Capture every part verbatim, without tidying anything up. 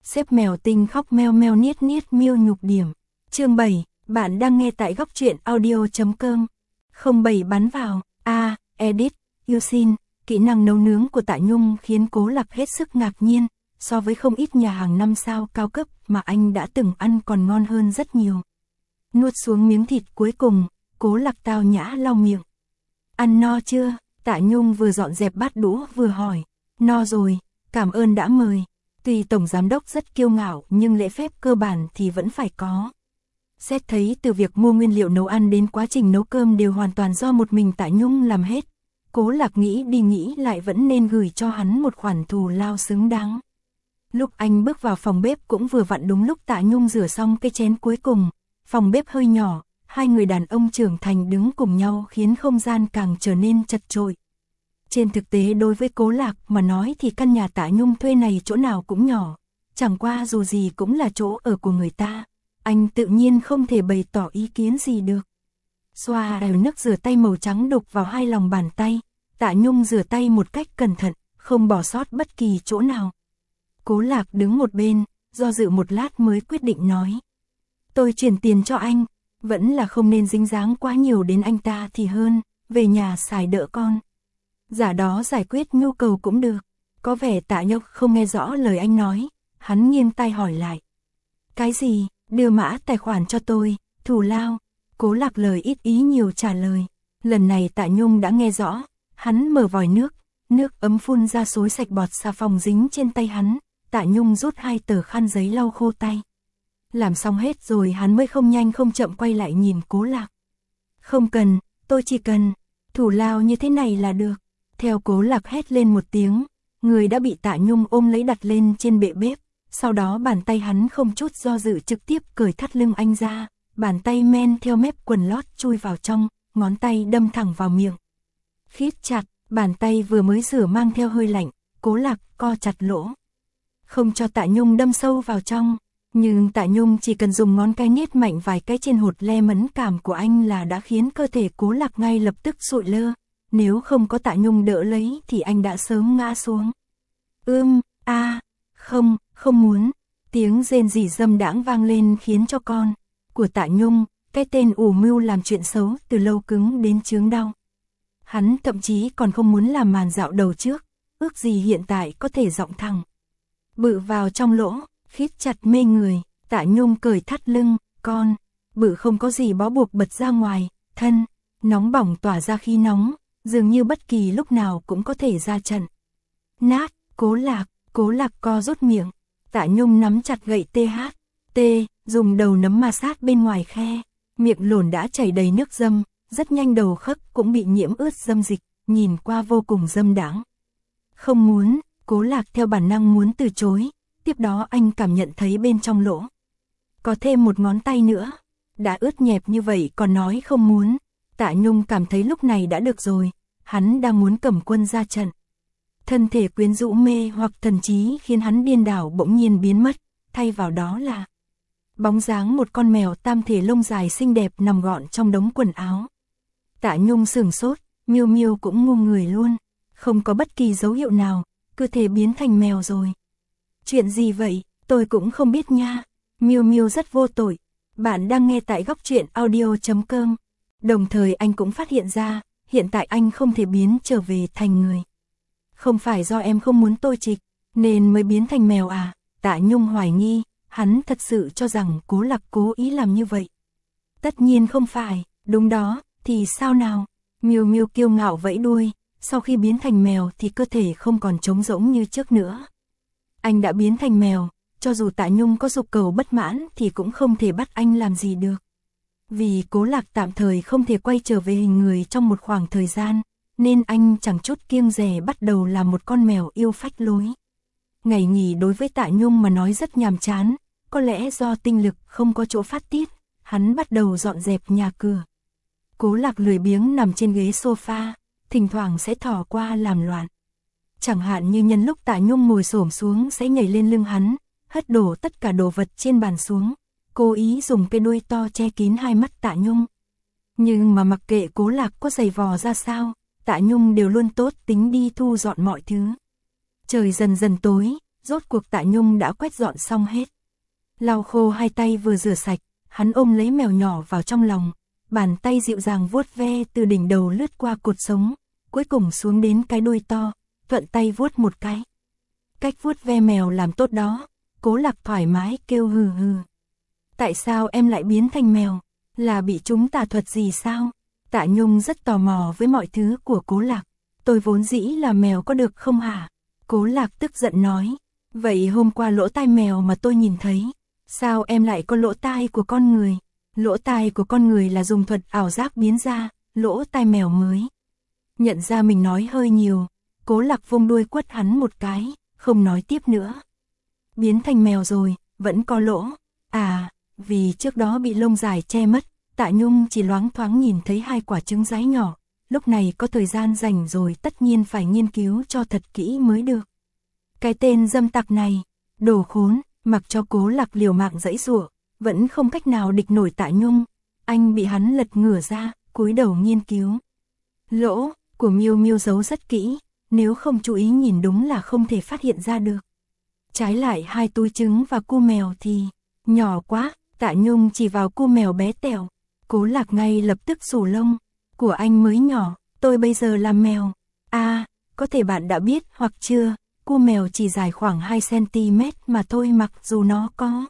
Xếp mèo tinh khóc meo meo niết niết miêu nhục điểm. Chương bảy, bạn đang nghe tại góc truyện audio.com. không bảy bắn vào, a, à, edit, yêu xin, kỹ năng nấu nướng của Tạ Nhung khiến Cố Lạc hết sức ngạc nhiên, so với không ít nhà hàng năm sao cao cấp mà anh đã từng ăn còn ngon hơn rất nhiều. Nuốt xuống miếng thịt cuối cùng, Cố Lạc tao nhã lau miệng. Ăn no chưa? Tạ Nhung vừa dọn dẹp bát đũa vừa hỏi. No rồi, cảm ơn đã mời. Tuy Tổng Giám Đốc rất kiêu ngạo nhưng lễ phép cơ bản thì vẫn phải có. Xét thấy từ việc mua nguyên liệu nấu ăn đến quá trình nấu cơm đều hoàn toàn do một mình Tạ Nhung làm hết. Cố Lạc nghĩ đi nghĩ lại vẫn nên gửi cho hắn một khoản thù lao xứng đáng. Lúc anh bước vào phòng bếp cũng vừa vặn đúng lúc Tạ Nhung rửa xong cái chén cuối cùng. Phòng bếp hơi nhỏ, hai người đàn ông trưởng thành đứng cùng nhau khiến không gian càng trở nên chật chội. Trên thực tế đối với Cố Lạc mà nói thì căn nhà Tạ Nhung thuê này chỗ nào cũng nhỏ, chẳng qua dù gì cũng là chỗ ở của người ta, anh tự nhiên không thể bày tỏ ý kiến gì được. Xoa đều nước rửa tay màu trắng đục vào hai lòng bàn tay, Tạ Nhung rửa tay một cách cẩn thận, không bỏ sót bất kỳ chỗ nào. Cố Lạc đứng một bên, do dự một lát mới quyết định nói. Tôi chuyển tiền cho anh, vẫn là không nên dính dáng quá nhiều đến anh ta thì hơn, về nhà xài đỡ con. Giả đó giải quyết nhu cầu cũng được. Có vẻ Tạ Nhung không nghe rõ lời anh nói, hắn nghiêng tai hỏi lại. Cái gì, đưa mã tài khoản cho tôi, thù lao. Cố Lạc lời ít ý nhiều trả lời. Lần này Tạ Nhung đã nghe rõ, hắn mở vòi nước, nước ấm phun ra xối sạch bọt xà phòng dính trên tay hắn. Tạ Nhung rút hai tờ khăn giấy lau khô tay. Làm xong hết rồi hắn mới không nhanh không chậm quay lại nhìn Cố Lạc. Không cần, tôi chỉ cần, thủ lao như thế này là được. Theo Cố Lạc hét lên một tiếng, người đã bị Tạ Nhung ôm lấy đặt lên trên bệ bếp, sau đó bàn tay hắn không chút do dự trực tiếp cởi thắt lưng anh ra, bàn tay men theo mép quần lót chui vào trong, ngón tay đâm thẳng vào miệng. Khít chặt, bàn tay vừa mới rửa mang theo hơi lạnh, Cố Lạc co chặt lỗ. Không cho Tạ Nhung đâm sâu vào trong, nhưng Tạ Nhung chỉ cần dùng ngón cái nhét mạnh vài cái trên hột le mẫn cảm của anh là đã khiến cơ thể Cố Lạc ngay lập tức sụi lơ. Nếu không có Tạ Nhung đỡ lấy thì anh đã sớm ngã xuống. Ưm, a, à, không, không muốn. Tiếng rên rỉ dâm đãng vang lên khiến cho con của Tạ Nhung, cái tên ủ mưu làm chuyện xấu từ lâu cứng đến chướng đau. Hắn thậm chí còn không muốn làm màn dạo đầu trước, ước gì hiện tại có thể giọng thẳng. Bự vào trong lỗ, khít chặt mê người, Tạ Nhung cởi thắt lưng, con, bự không có gì bó buộc bật ra ngoài, thân, nóng bỏng tỏa ra khí nóng. Dường như bất kỳ lúc nào cũng có thể ra trận. Nát, Cố Lạc, Cố Lạc co rút miệng. Tạ Nhung nắm chặt gậy tê hát, T, dùng đầu nấm ma sát bên ngoài khe. Miệng lổn đã chảy đầy nước dâm, rất nhanh đầu khấc cũng bị nhiễm ướt dâm dịch, nhìn qua vô cùng dâm đãng. Không muốn, Cố Lạc theo bản năng muốn từ chối, tiếp đó anh cảm nhận thấy bên trong lỗ. Có thêm một ngón tay nữa, đã ướt nhẹp như vậy còn nói không muốn. Tạ Nhung cảm thấy lúc này đã được rồi, hắn đang muốn cầm quân ra trận. Thân thể quyến rũ mê hoặc thần trí khiến hắn điên đảo bỗng nhiên biến mất, thay vào đó là bóng dáng một con mèo tam thể lông dài xinh đẹp nằm gọn trong đống quần áo. Tạ Nhung sửng sốt, Miêu Miêu cũng ngu người luôn, không có bất kỳ dấu hiệu nào, cơ thể biến thành mèo rồi. Chuyện gì vậy, tôi cũng không biết nha. Miêu Miêu rất vô tội. Bạn đang nghe tại góc truyện audio.com. Đồng thời anh cũng phát hiện ra, hiện tại anh không thể biến trở về thành người. Không phải do em không muốn tôi trịch, nên mới biến thành mèo à? Tạ Nhung hoài nghi, hắn thật sự cho rằng Cố Lạc cố ý làm như vậy. Tất nhiên không phải, đúng đó, thì sao nào? Miêu Miêu kiêu ngạo vẫy đuôi, sau khi biến thành mèo thì cơ thể không còn trống rỗng như trước nữa. Anh đã biến thành mèo, cho dù Tạ Nhung có dục cầu bất mãn thì cũng không thể bắt anh làm gì được. Vì Cố Lạc tạm thời không thể quay trở về hình người trong một khoảng thời gian, nên anh chẳng chút kiêng dè bắt đầu làm một con mèo yêu phách lối. Ngày nghỉ đối với Tạ Nhung mà nói rất nhàm chán, có lẽ do tinh lực không có chỗ phát tiết, hắn bắt đầu dọn dẹp nhà cửa. Cố Lạc lười biếng nằm trên ghế sofa, thỉnh thoảng sẽ thò qua làm loạn. Chẳng hạn như nhân lúc Tạ Nhung ngồi xổm xuống sẽ nhảy lên lưng hắn, hất đổ tất cả đồ vật trên bàn xuống. Cố ý dùng cái đuôi to che kín hai mắt Tạ Nhung. Nhưng mà mặc kệ Cố Lạc có giày vò ra sao, Tạ Nhung đều luôn tốt tính đi thu dọn mọi thứ. Trời dần dần tối, rốt cuộc Tạ Nhung đã quét dọn xong hết. Lau khô hai tay vừa rửa sạch, hắn ôm lấy mèo nhỏ vào trong lòng, bàn tay dịu dàng vuốt ve từ đỉnh đầu lướt qua cột sống, cuối cùng xuống đến cái đuôi to, thuận tay vuốt một cái. Cách vuốt ve mèo làm tốt đó, Cố Lạc thoải mái kêu hừ hừ. Tại sao em lại biến thành mèo? Là bị chúng tà thuật gì sao? Tạ Nhung rất tò mò với mọi thứ của Cố Lạc. Tôi vốn dĩ là mèo có được không hả? Cố Lạc tức giận nói. Vậy hôm qua lỗ tai mèo mà tôi nhìn thấy, sao em lại có lỗ tai của con người? Lỗ tai của con người là dùng thuật ảo giác biến ra, lỗ tai mèo mới. Nhận ra mình nói hơi nhiều, Cố Lạc vung đuôi quất hắn một cái, không nói tiếp nữa. Biến thành mèo rồi, vẫn có lỗ. À, vì trước đó bị lông dài che mất, Tạ Nhung chỉ loáng thoáng nhìn thấy hai quả trứng giái nhỏ. Lúc này có thời gian rảnh rồi, tất nhiên phải nghiên cứu cho thật kỹ mới được. Cái tên dâm tặc này, đồ khốn, mặc cho Cố Lạc liều mạng giãy giụa, vẫn không cách nào địch nổi Tạ Nhung. Anh bị hắn lật ngửa ra, cúi đầu nghiên cứu. Lỗ của Miu Miu giấu rất kỹ, nếu không chú ý nhìn đúng là không thể phát hiện ra được. Trái lại hai túi trứng và cu mèo thì nhỏ quá. Tạ Nhung chỉ vào cu mèo bé tẹo. Cố Lạc ngay lập tức xù lông. Của anh mới nhỏ, tôi bây giờ là mèo. À, có thể bạn đã biết hoặc chưa, cu mèo chỉ dài khoảng hai xăng ti mét mà thôi, mặc dù nó có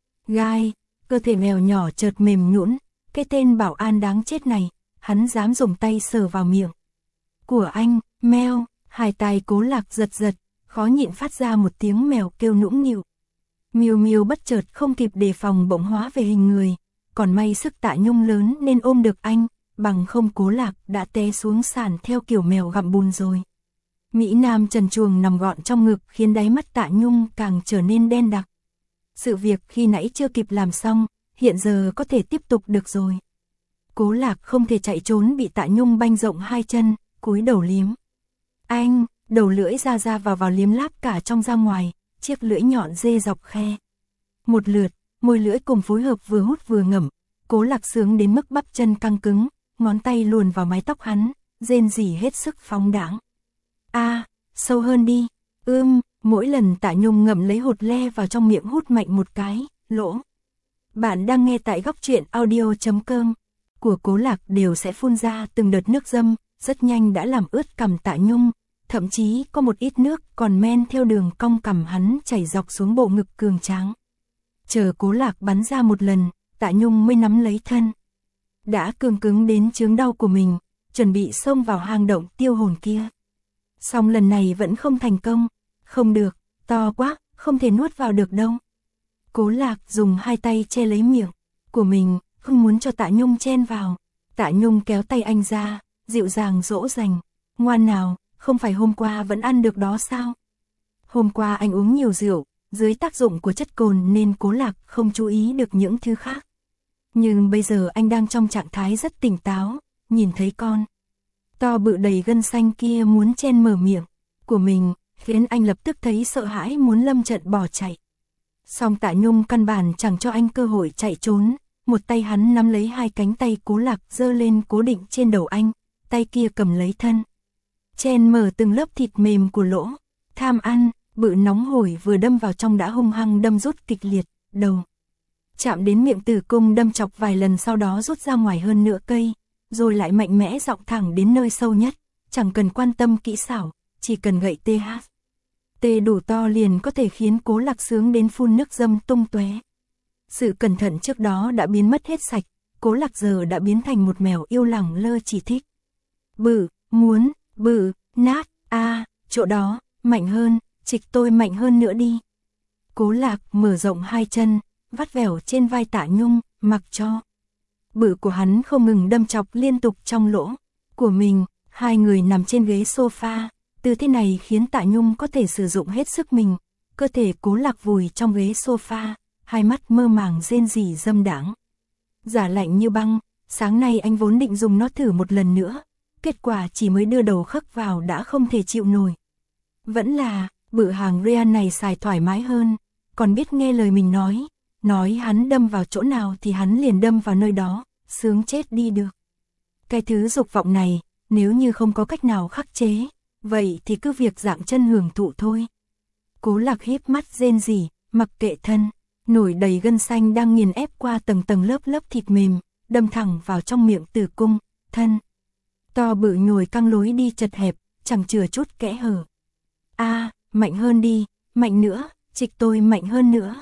gai. Cơ thể mèo nhỏ chợt mềm nhũn. Cái tên bảo an đáng chết này, hắn dám dùng tay sờ vào miệng của anh. Mèo. Hai tay Cố Lạc giật giật, khó nhịn phát ra một tiếng mèo kêu nũng nịu. Miu Miu bất chợt không kịp đề phòng bỗng hóa về hình người, còn may sức Tạ Nhung lớn nên ôm được anh, bằng không Cố Lạc đã té xuống sàn theo kiểu mèo gặm bùn rồi. Mỹ Nam trần truồng nằm gọn trong ngực khiến đáy mắt Tạ Nhung càng trở nên đen đặc. Sự việc khi nãy chưa kịp làm xong, hiện giờ có thể tiếp tục được rồi. Cố Lạc không thể chạy trốn, bị Tạ Nhung banh rộng hai chân, cúi đầu liếm. Anh, đầu lưỡi ra ra vào vào liếm láp cả trong ra ngoài, chiếc lưỡi nhọn dê dọc khe. Một lượt, môi lưỡi cùng phối hợp vừa hút vừa ngậm. Cố Lạc sướng đến mức bắp chân căng cứng, ngón tay luồn vào mái tóc hắn, rên rỉ hết sức phóng đãng. A, à, sâu hơn đi. Ưm, mỗi lần Tạ Nhung ngậm lấy hột le vào trong miệng hút mạnh một cái, lỗ. Bạn đang nghe tại góc truyện audio chấm com của Cố Lạc đều sẽ phun ra từng đợt nước dâm, rất nhanh đã làm ướt cằm Tạ Nhung, thậm chí có một ít nước còn men theo đường cong cằm hắn chảy dọc xuống bộ ngực cường tráng. Chờ Cố Lạc bắn ra một lần, Tạ Nhung mới nắm lấy thân đã cương cứng đến chướng đau của mình, chuẩn bị xông vào hang động tiêu hồn kia. Song lần này vẫn không thành công. Không được, to quá, không thể nuốt vào được đâu. Cố Lạc dùng hai tay che lấy miệng của mình, không muốn cho Tạ Nhung chen vào. Tạ Nhung kéo tay anh ra, dịu dàng dỗ dành. Ngoan nào, không phải hôm qua vẫn ăn được đó sao? Hôm qua anh uống nhiều rượu, dưới tác dụng của chất cồn nên Cố Lạc không chú ý được những thứ khác. Nhưng bây giờ anh đang trong trạng thái rất tỉnh táo, nhìn thấy con to bự đầy gân xanh kia muốn chen mở miệng của mình, khiến anh lập tức thấy sợ hãi muốn lâm trận bỏ chạy. Song Tạ Nhung căn bản chẳng cho anh cơ hội chạy trốn, một tay hắn nắm lấy hai cánh tay Cố Lạc giơ lên cố định trên đầu anh, tay kia cầm lấy thân, chen mở từng lớp thịt mềm của lỗ. Tham ăn, bự nóng hổi vừa đâm vào trong đã hung hăng đâm rút kịch liệt, đầu chạm đến miệng tử cung đâm chọc vài lần, sau đó rút ra ngoài hơn nửa cây, rồi lại mạnh mẽ dọc thẳng đến nơi sâu nhất, chẳng cần quan tâm kỹ xảo, chỉ cần gậy tê hát tê đủ to liền có thể khiến Cố Lạc sướng đến phun nước dâm tung tóe. Sự cẩn thận trước đó đã biến mất hết sạch, Cố Lạc giờ đã biến thành một mèo yêu lẳng lơ chỉ thích bự, muốn, bự, nát, a, à, chỗ đó, mạnh hơn, trịch tôi mạnh hơn nữa đi. Cố Lạc mở rộng hai chân, vắt vẻo trên vai Tạ Nhung, mặc cho bự của hắn không ngừng đâm chọc liên tục trong lỗ của mình. Hai người nằm trên ghế sofa, tư thế này khiến Tạ Nhung có thể sử dụng hết sức mình. Cơ thể Cố Lạc vùi trong ghế sofa, hai mắt mơ màng rên rỉ dâm đãng. Giả lạnh như băng, sáng nay anh vốn định dùng nó thử một lần nữa, kết quả chỉ mới đưa đầu khắc vào đã không thể chịu nổi. Vẫn là, bự hàng Ryan này xài thoải mái hơn, còn biết nghe lời mình nói, nói hắn đâm vào chỗ nào thì hắn liền đâm vào nơi đó, sướng chết đi được. Cái thứ dục vọng này, nếu như không có cách nào khắc chế, vậy thì cứ việc dạng chân hưởng thụ thôi. Cố Lạc híp mắt rên rỉ, mặc kệ thân, nổi đầy gân xanh đang nghiền ép qua tầng tầng lớp lớp thịt mềm, đâm thẳng vào trong miệng tử cung, thân. To bự nhồi căng lối đi chật hẹp, chẳng chừa chút kẽ hở. A, mạnh hơn đi, mạnh nữa, trịch tôi mạnh hơn nữa.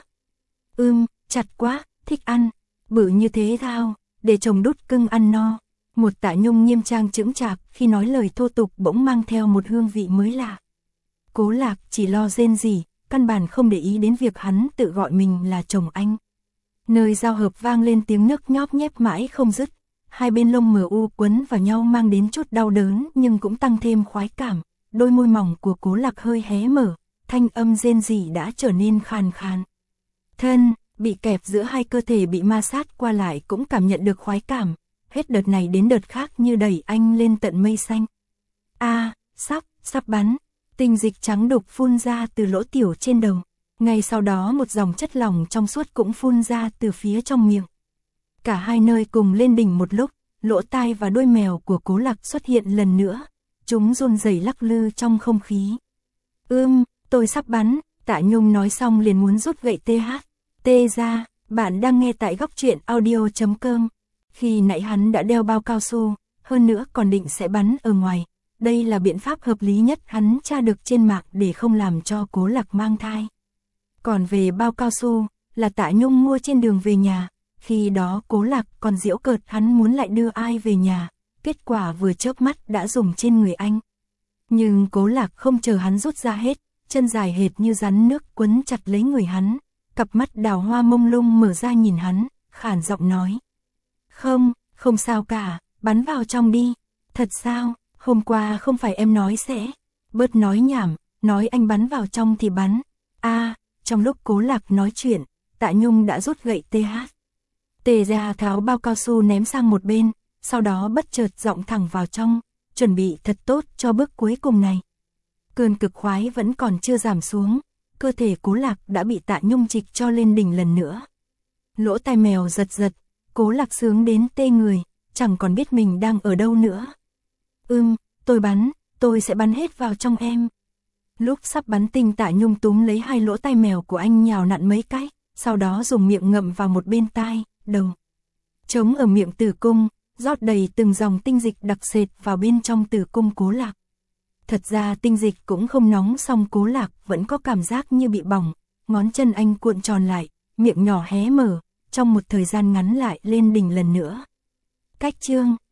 Ưm, chặt quá, thích ăn, bự như thế thao, để chồng đút cưng ăn no. Một Tạ Nhung nghiêm trang chững chạc khi nói lời thô tục bỗng mang theo một hương vị mới lạ. Cố Lạc chỉ lo rên rỉ, căn bản không để ý đến việc hắn tự gọi mình là chồng anh. Nơi giao hợp vang lên tiếng nức nhóp nhép mãi không dứt, hai bên lông mờ u quấn vào nhau mang đến chút đau đớn nhưng cũng tăng thêm khoái cảm. Đôi môi mỏng của Cố Lạc hơi hé mở, thanh âm rên rỉ đã trở nên khàn khàn. Thân, bị kẹp giữa hai cơ thể bị ma sát qua lại cũng cảm nhận được khoái cảm, hết đợt này đến đợt khác như đẩy anh lên tận mây xanh. A, sắp, sắp bắn, tinh dịch trắng đục phun ra từ lỗ tiểu trên đầu, ngay sau đó một dòng chất lỏng trong suốt cũng phun ra từ phía trong miệng. Cả hai nơi cùng lên đỉnh một lúc, lỗ tai và đuôi mèo của Cố Lạc xuất hiện lần nữa, chúng run rẩy lắc lư trong không khí. Ưm, tôi sắp bắn, Tạ Nhung nói xong liền muốn rút gậy tê hát tê ra. Bạn đang nghe tại góc truyện audio chấm com. Khi nãy hắn đã đeo bao cao su, hơn nữa còn định sẽ bắn ở ngoài. Đây là biện pháp hợp lý nhất hắn tra được trên mạng để không làm cho Cố Lạc mang thai. Còn về bao cao su, là Tạ Nhung mua trên đường về nhà. Khi đó Cố Lạc còn giễu cợt hắn muốn lại đưa ai về nhà. Kết quả vừa chớp mắt đã dùng trên người anh. Nhưng Cố Lạc không chờ hắn rút ra hết, chân dài hệt như rắn nước quấn chặt lấy người hắn. Cặp mắt đào hoa mông lung mở ra nhìn hắn, khản giọng nói. Không, không sao cả, bắn vào trong đi. Thật sao, hôm qua không phải em nói sẽ. Bớt nói nhảm, nói anh bắn vào trong thì bắn. A, trong lúc Cố Lạc nói chuyện, Tạ Nhung đã rút gậy tê hát tê ra tháo bao cao su ném sang một bên, sau đó bất chợt giọng thẳng vào trong, chuẩn bị thật tốt cho bước cuối cùng này. Cơn cực khoái vẫn còn chưa giảm xuống, cơ thể Cố Lạc đã bị Tạ Nhung trịch cho lên đỉnh lần nữa. Lỗ tai mèo giật giật, Cố Lạc sướng đến tê người, chẳng còn biết mình đang ở đâu nữa. Ưm, tôi bắn, tôi sẽ bắn hết vào trong em. Lúc sắp bắn tinh Tạ Nhung túm lấy hai lỗ tai mèo của anh nhào nặn mấy cái, sau đó dùng miệng ngậm vào một bên tai, đầu. Trống ở miệng tử cung, rót đầy từng dòng tinh dịch đặc sệt vào bên trong tử cung Cố Lạc. Thật ra tinh dịch cũng không nóng song Cố Lạc vẫn có cảm giác như bị bỏng, ngón chân anh cuộn tròn lại, miệng nhỏ hé mở, trong một thời gian ngắn lại lên đỉnh lần nữa. Cách chương,